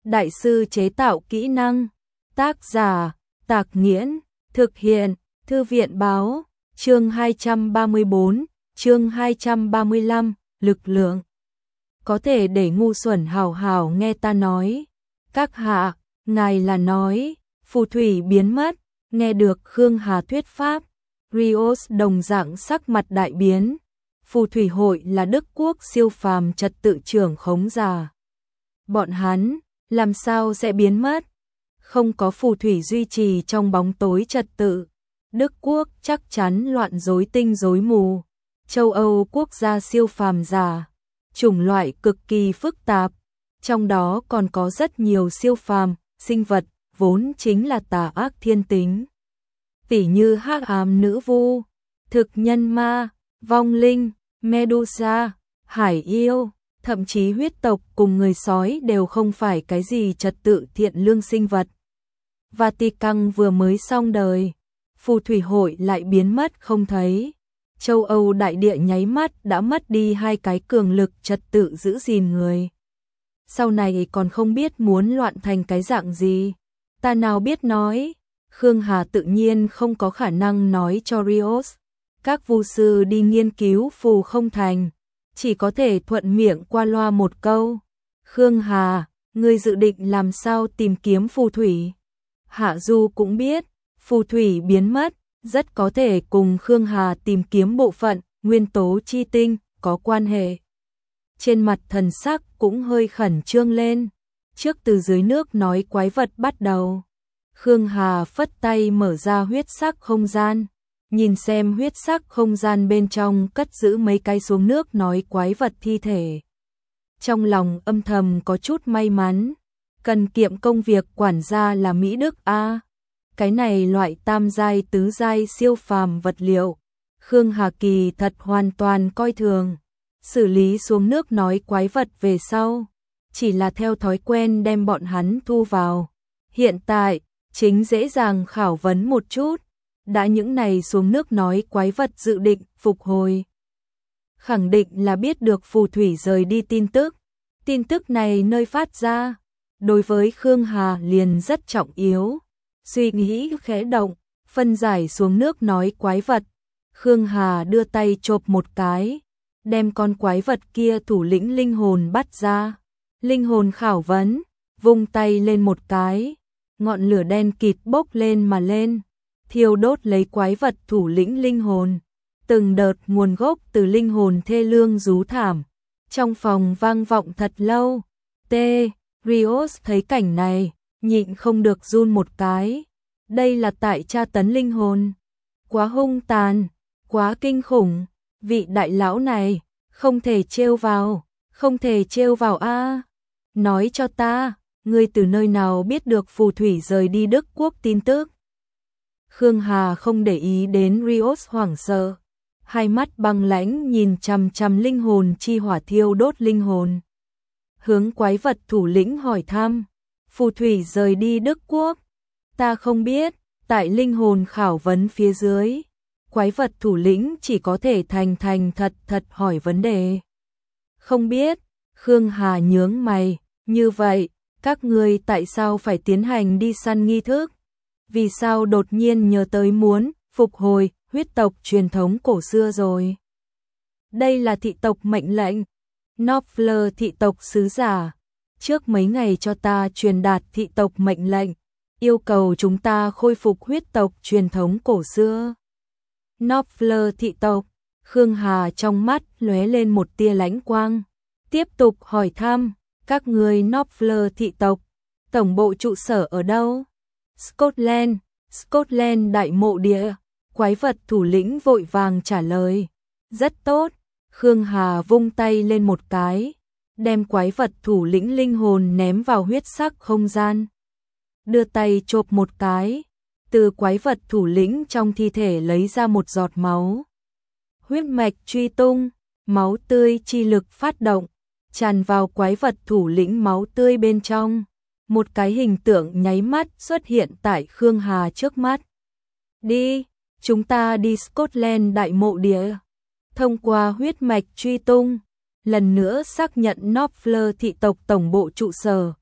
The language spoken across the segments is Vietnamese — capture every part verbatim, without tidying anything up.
đại sư chế tạo kỹ năng. Tác giả, Tạc Nghiễn, thực hiện, Thư viện báo, chương hai trăm ba mươi tư, chương hai trăm ba mươi lăm, lực lượng. Có thể để ngu xuẩn hào hào nghe ta nói. Các hạ, ngài là nói, phù thủy biến mất, nghe được Khương Hà thuyết pháp. Rios đồng dạng sắc mặt đại biến. Phù thủy hội là Đức quốc siêu phàm trật tự trưởng khống giả. Bọn hắn, làm sao sẽ biến mất? Không có phù thủy duy trì trong bóng tối trật tự. Đức quốc chắc chắn loạn rối tinh rối mù. Châu Âu quốc gia siêu phàm giả, chủng loại cực kỳ phức tạp. Trong đó còn có rất nhiều siêu phàm, sinh vật, vốn chính là tà ác thiên tính. Tỉ như hắc ám nữ vu, thực nhân ma, vong linh, Medusa, hải yêu, thậm chí huyết tộc cùng người sói đều không phải cái gì trật tự thiện lương sinh vật. Vatican vừa mới xong đời, phù thủy hội lại biến mất không thấy. Châu Âu đại địa nháy mắt đã mất đi hai cái cường lực trật tự giữ gìn người. Sau này còn không biết muốn loạn thành cái dạng gì. Ta nào biết nói. Khương Hà tự nhiên không có khả năng nói cho Rios. Các vu sư đi nghiên cứu phù không thành, chỉ có thể thuận miệng qua loa một câu. Khương Hà, ngươi dự định làm sao tìm kiếm phù thủy? Hạ Du cũng biết, phù thủy biến mất, rất có thể cùng Khương Hà tìm kiếm bộ phận, nguyên tố chi tinh, có quan hệ. Trên mặt thần sắc cũng hơi khẩn trương lên. Trước từ dưới nước nói quái vật bắt đầu. Khương Hà phất tay mở ra huyết sắc không gian. Nhìn xem huyết sắc không gian bên trong cất giữ mấy cái xuống nước nói quái vật thi thể. Trong lòng âm thầm có chút may mắn. Cần kiệm công việc quản gia là Mỹ Đức A. Cái này loại tam giai tứ giai siêu phàm vật liệu. Khương Hà kỳ thật hoàn toàn coi thường. Xử lý xuống nước nói quái vật về sau. Chỉ là theo thói quen đem bọn hắn thu vào. Hiện tại, chính dễ dàng khảo vấn một chút. Đã những này xuống nước nói quái vật dự định phục hồi. Khẳng định là biết được phù thủy rời đi tin tức. Tin tức này nơi phát ra, đối với Khương Hà liền rất trọng yếu. Suy nghĩ khẽ động, phân giải xuống nước nói quái vật. Khương Hà đưa tay chộp một cái, đem con quái vật kia thủ lĩnh linh hồn bắt ra. Linh hồn khảo vấn, vung tay lên một cái, ngọn lửa đen kịt bốc lên mà lên. Thiêu đốt lấy quái vật thủ lĩnh linh hồn. Từng đợt nguồn gốc từ linh hồn thê lương rú thảm. Trong phòng vang vọng thật lâu. T. Rios thấy cảnh này, nhịn không được run một cái. Đây là tại tra tấn linh hồn. Quá hung tàn, quá kinh khủng. Vị đại lão này, không thể trêu vào, không thể trêu vào a. Nói cho ta, ngươi từ nơi nào biết được phù thủy rời đi Đức quốc tin tức? Khương Hà không để ý đến Rios hoảng sợ, hai mắt băng lãnh nhìn chằm chằm linh hồn chi hỏa thiêu đốt linh hồn. Hướng quái vật thủ lĩnh hỏi thăm, phù thủy rời đi Đức quốc? Ta không biết, tại linh hồn khảo vấn phía dưới, quái vật thủ lĩnh chỉ có thể thành thành thật thật hỏi vấn đề. Không biết, Khương Hà nhướng mày, như vậy, các ngươi tại sao phải tiến hành đi săn nghi thức? Vì sao đột nhiên nhớ tới muốn phục hồi huyết tộc truyền thống cổ xưa rồi? Đây là thị tộc mệnh lệnh. Knopfler thị tộc sứ giả, trước mấy ngày cho ta truyền đạt thị tộc mệnh lệnh, yêu cầu chúng ta khôi phục huyết tộc truyền thống cổ xưa. Knopfler thị tộc, Khương Hà trong mắt lóe lên một tia lãnh quang, tiếp tục hỏi thăm, các người Knopfler thị tộc, tổng bộ trụ sở ở đâu? Scotland, Scotland đại mộ địa. Quái vật thủ lĩnh vội vàng trả lời. Rất tốt. Khương Hà vung tay lên một cái, đem quái vật thủ lĩnh linh hồn ném vào huyết sắc không gian. Đưa tay chộp một cái, từ quái vật thủ lĩnh trong thi thể lấy ra một giọt máu. Huyết mạch truy tung, máu tươi chi lực phát động, tràn vào quái vật thủ lĩnh máu tươi bên trong. Một cái hình tượng nháy mắt xuất hiện tại Khương Hà trước mắt. Đi, chúng ta đi Scotland đại mộ địa. Thông qua huyết mạch truy tung, lần nữa xác nhận Knopfler thị tộc tổng bộ trụ sở.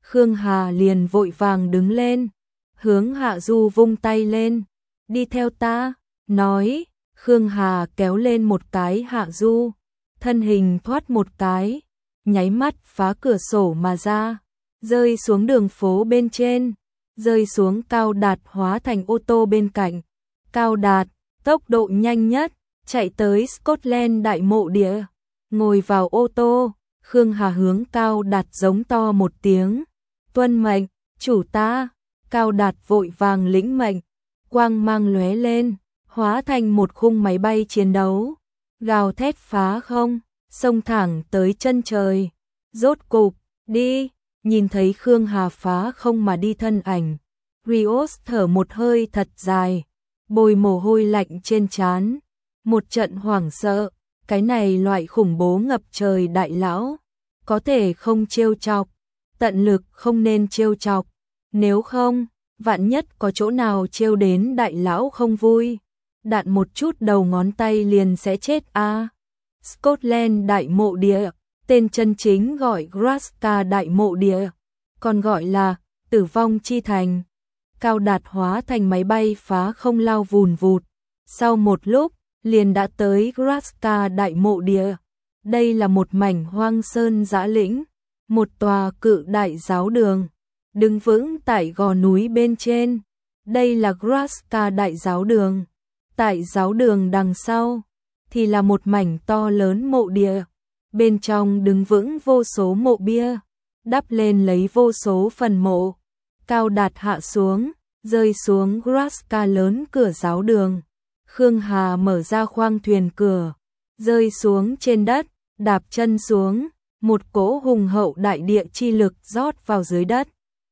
Khương Hà liền vội vàng đứng lên, hướng Hạ Du vung tay lên, đi theo ta, nói, Khương Hà kéo lên một cái Hạ Du, thân hình thoát một cái, nháy mắt phá cửa sổ mà ra, rơi xuống đường phố bên trên, rơi xuống Cao Đạt hóa thành ô tô bên cạnh. Cao Đạt, tốc độ nhanh nhất, chạy tới Scotland Đại Mộ Địa, ngồi vào ô tô, Khương Hà hướng Cao Đạt giống to một tiếng, tuân mệnh, chủ ta. Cao Đạt vội vàng lĩnh mệnh, quang mang lóe lên, hóa thành một khung máy bay chiến đấu, gào thét phá không, xông thẳng tới chân trời. Rốt cục, đi, nhìn thấy Khương Hà phá không mà đi thân ảnh, Rios thở một hơi thật dài, bôi mồ hôi lạnh trên trán, một trận hoảng sợ, cái này loại khủng bố ngập trời đại lão, có thể không trêu chọc, tận lực không nên trêu chọc, nếu không, vạn nhất có chỗ nào trêu đến đại lão không vui, đạn một chút đầu ngón tay liền sẽ chết a. À. Scotland Đại Mộ Địa, tên chân chính gọi Graska Đại Mộ Địa, còn gọi là Tử Vong Chi Thành. Cao Đạt hóa thành máy bay phá không lao vùn vụt, sau một lúc, liền đã tới Graska Đại Mộ Địa. Đây là một mảnh hoang sơn dã lĩnh, một tòa cự đại giáo đường, đứng vững tại gò núi bên trên. Đây là Graska Đại Giáo Đường. Tại giáo đường đằng sau, thì là một mảnh to lớn mộ địa. Bên trong đứng vững vô số mộ bia, đắp lên lấy vô số phần mộ. Cao Đạt hạ xuống, rơi xuống Graska lớn cửa giáo đường. Khương Hà mở ra khoang thuyền cửa, rơi xuống trên đất, đạp chân xuống, một cỗ hùng hậu đại địa chi lực rót vào dưới đất.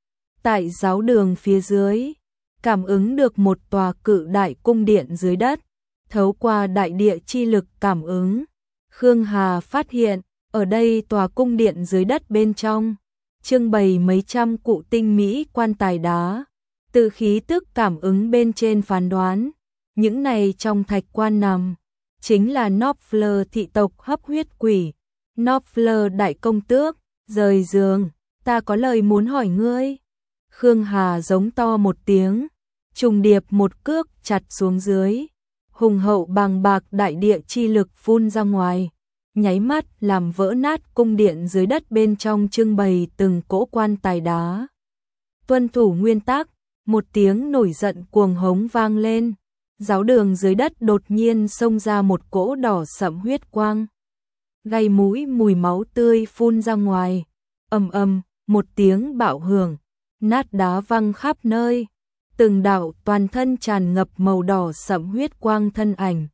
Tại giáo đường phía dưới, cảm ứng được một tòa cự đại cung điện dưới đất, thấu qua đại địa chi lực cảm ứng. Khương Hà phát hiện, ở đây tòa cung điện dưới đất bên trong, trưng bày mấy trăm cụ tinh mỹ quan tài đá, từ khí tức cảm ứng bên trên phán đoán, những này trong thạch quan nằm, chính là Knopfler thị tộc hấp huyết quỷ. Knopfler đại công tước, rời giường, ta có lời muốn hỏi ngươi. Khương Hà giống to một tiếng, trùng điệp một cước chặt xuống dưới, hùng hậu bàng bạc đại địa chi lực phun ra ngoài, nháy mắt làm vỡ nát cung điện dưới đất bên trong trưng bày từng cỗ quan tài đá. Tuân thủ nguyên tắc, một tiếng nổi giận cuồng hống vang lên, giáo đường dưới đất đột nhiên xông ra một cỗ đỏ sẫm huyết quang, gây mũi mùi máu tươi phun ra ngoài, ầm ầm, một tiếng bạo hưởng, nát đá văng khắp nơi, từng đạo toàn thân tràn ngập màu đỏ sẫm huyết quang thân ảnh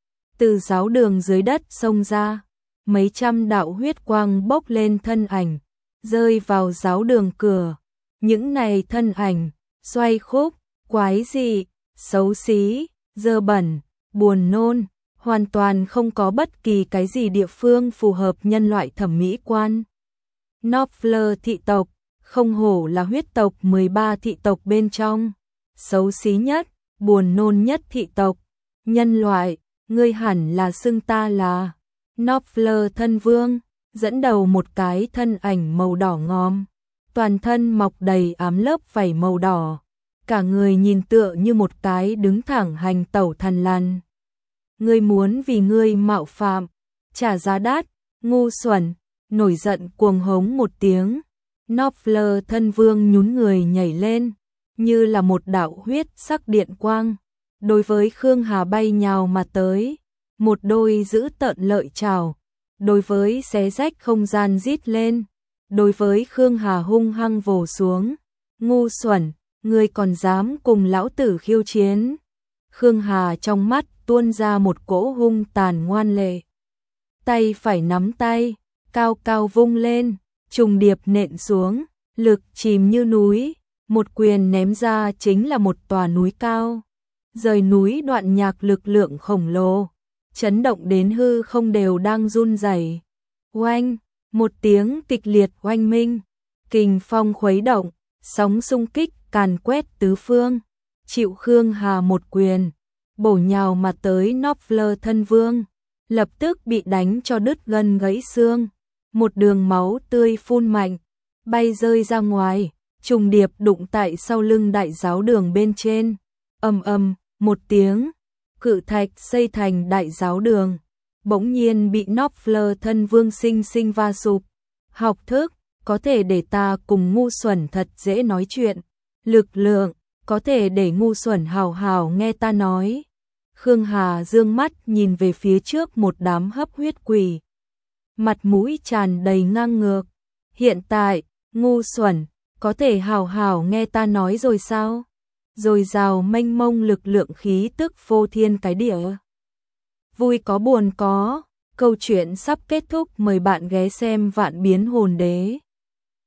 từ giáo đường dưới đất xông ra, mấy trăm đạo huyết quang bốc lên thân ảnh, rơi vào giáo đường cửa. Những này thân ảnh xoay khúc, quái dị, xấu xí, dơ bẩn, buồn nôn, hoàn toàn không có bất kỳ cái gì địa phương phù hợp nhân loại thẩm mỹ quan. Knopfler thị tộc, không hổ là huyết tộc mười ba thị tộc bên trong, xấu xí nhất, buồn nôn nhất thị tộc. Nhân loại, ngươi hẳn là xưng ta là Knopfler thân vương, dẫn đầu một cái thân ảnh màu đỏ ngòm, toàn thân mọc đầy ám lớp vảy màu đỏ, cả người nhìn tựa như một cái đứng thẳng hành tẩu thần lằn. Ngươi muốn vì ngươi mạo phạm, trả giá đắt, ngu xuẩn, nổi giận cuồng hống một tiếng. Knopfler thân vương nhún người nhảy lên, như là một đạo huyết sắc điện quang, đối với Khương Hà bay nhào mà tới, một đôi giữ tợn lợi chảo, đối với xé rách không gian rít lên, đối với Khương Hà hung hăng vồ xuống. Ngu xuẩn, ngươi còn dám cùng lão tử khiêu chiến? Khương Hà trong mắt tuôn ra một cỗ hung tàn ngoan lệ, tay phải nắm tay, cao cao vung lên, trùng điệp nện xuống, lực chìm như núi, một quyền ném ra chính là một tòa núi cao, rời núi đoạn nhạc lực lượng khổng lồ, chấn động đến hư không đều đang run rẩy. Oanh, một tiếng kịch liệt oanh minh, kình phong khuấy động, sóng xung kích càn quét tứ phương, chịu Khương Hà một quyền, bổ nhào mà tới Knopfler thân vương, lập tức bị đánh cho đứt gân gãy xương, một đường máu tươi phun mạnh, bay rơi ra ngoài, trùng điệp đụng tại sau lưng đại giáo đường bên trên. Ầm ầm, một tiếng, cự thạch xây thành đại giáo đường, bỗng nhiên bị Knopfler thân vương sinh sinh va sụp. Học thức, có thể để ta cùng ngu xuẩn thật dễ nói chuyện. Lực lượng, có thể để ngu xuẩn hào hào nghe ta nói. Khương Hà dương mắt nhìn về phía trước một đám hấp huyết quỷ. Mặt mũi tràn đầy ngang ngược. Hiện tại, ngu xuẩn, có thể hào hào nghe ta nói rồi sao? Rồi rào mênh mông lực lượng khí tức vô thiên cái địa. Vui có buồn có, câu chuyện sắp kết thúc, mời bạn ghé xem Vạn Biến Hồn Đế.